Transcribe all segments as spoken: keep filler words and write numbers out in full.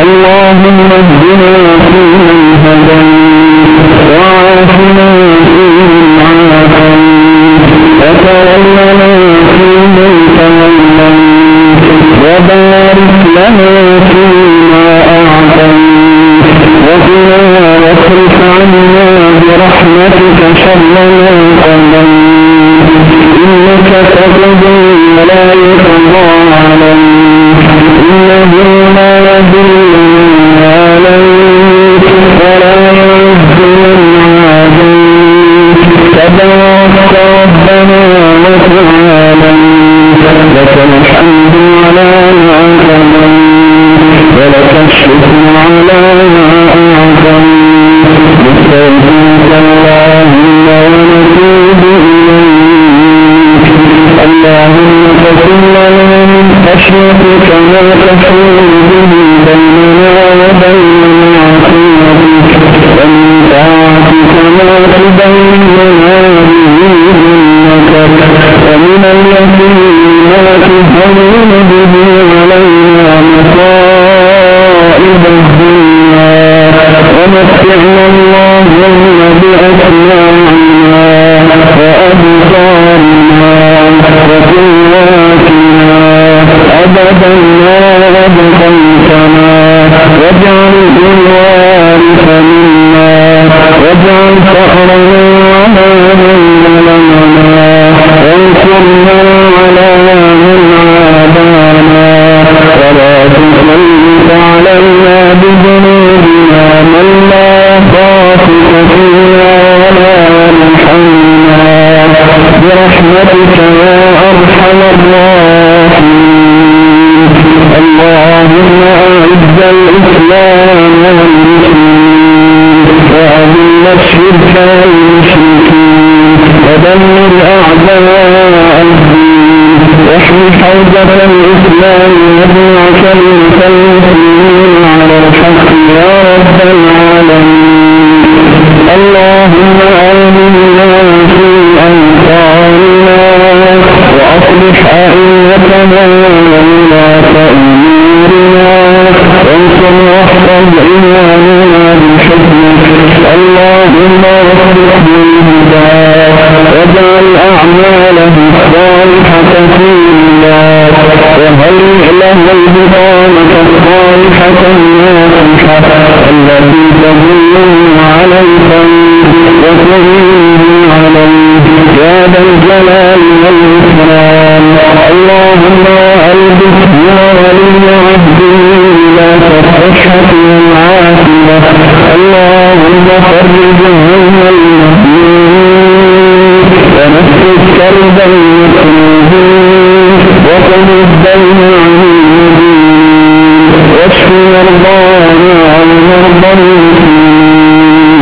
اللهم اهدنا فيمن هديت وعافنا فيمن عافيت وتولنا فيمن توليت وبارك لنا فيما أعطيت وقنا واصرف عنا برحمتك شر ما قضيت إنك تقضي ولا يقضى عليك إنه لا يذل من عليك ولا يعز من عاديت تبارك ربنا وتعاليت لك الحمد على ما قضيت ولك الشكر على ما أعطيت نستغفرك اللهم ونتوب إليك اللهم اغفر لنا من خشيتك ما تحول به بيننا وبين معصيتك ومن طاعتك ما تبلغنا به جنتك ومن اليقين ما تهون به علينا مصائب الدنيا ومتعنا اللهم بأسماعنا وأبصارنا وقواتنا أبدا ما أبقيتنا واجعله الوارث منا واجعل ثأرنا على من ظلمنا وانصرنا على من عادانا ولا تسلط علينا بذنوبنا من لا يخافك فينا ولا يرحمنا برحمتك يا أرحم الراحمين اللهم أعز الإسلام والمسلمين وأذل الشرك والمشركين ودمر أعداء الدين واحمِ حوزة الإسلام واجمع كلمة المسلمين على الحق يا رب العالمين اللهم آمنا في أوطاننا وأصلح أئمتنا وولاة أمورنا وانصر واحفظ إيماننا بحكمك اللهم وفقه للهدى واجعل أعماله الصالحة في الله وهيئ له البطانة الصالحة الناصحة التي تدله على الخير وتعينه عليه يا ذا الجلال والإكرام اللهم ألبسه ولي عهده لا الصحة والعافية اللهم فرج هم المهمومين ونفس كرب المكروهين وقل الدين عن المدين واشف مرضانا ومرضى المسلمين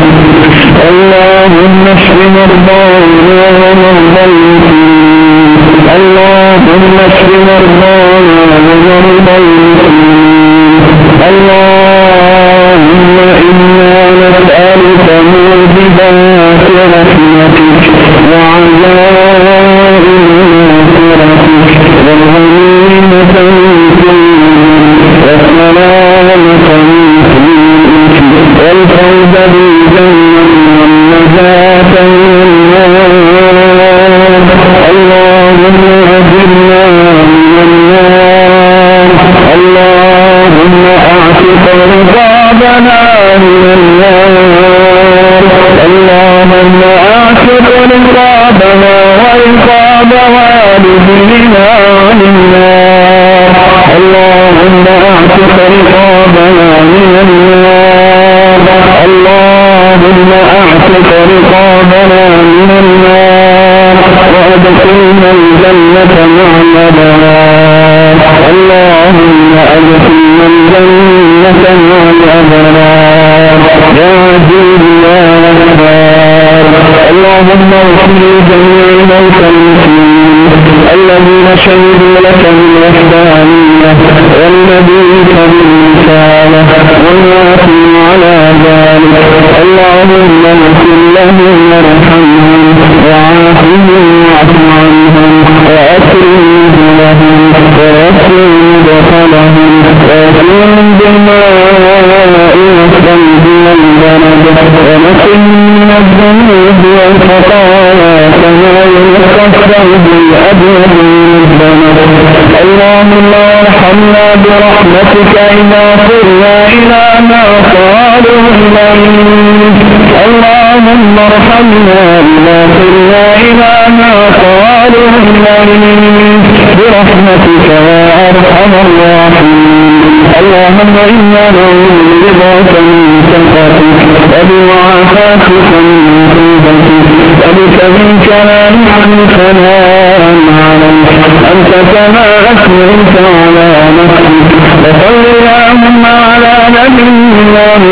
اللهم اشف مرضانا ومرضى المسلمين اللهم اشف مرضانا ومرضى المسلمين اللهم إنا نسألك موجبات رحمتك وعزائم مغفرتك والغنيمة من كل والسلامة من كل والفوز بالجنة والنجاة من النار اللهم أجرنا من النار اللهم أعتق رقابنا من النار اللهم أعتق رقابنا ورقاب والدينا عن النار اللهم أعتق رقابنا من النار اللهم أعتق رقابنا من النار وأدخلنا الجنة مع الأبرار اللهم أدخلنا الجنة مع الأبرار يا عزيز يا غفار اللهم اغفر لجميع موتى المسلمين الذين شهدوا لك بالوحدانية ولنبيك بالرسالة والوافين على ذلك اللهم اغفر لهم وارحمهم وعافهم واعف عنهم وأكرم نزلهم ووسع مدخلهم وأكرم بالماء والثلج والبرد ونقنا الذنوب والخطايا كما ينقى الثوب الأبيض من الدنس. اللهم ارحمنا برحمتك إذا صرنا إلى ما صاروا إليه. اللهم ارحمنا إذا صرنا إلى ما صاروا إليه برحمتك يا أرحم الراحمين. اللهم إنا نعوذ برضاك من سخطك وبمعافاتك من عقوبتك وبك منك لا نحصي ثناء عليك أنت كما أثنيت على نفسك. وصل اللهم على نبينا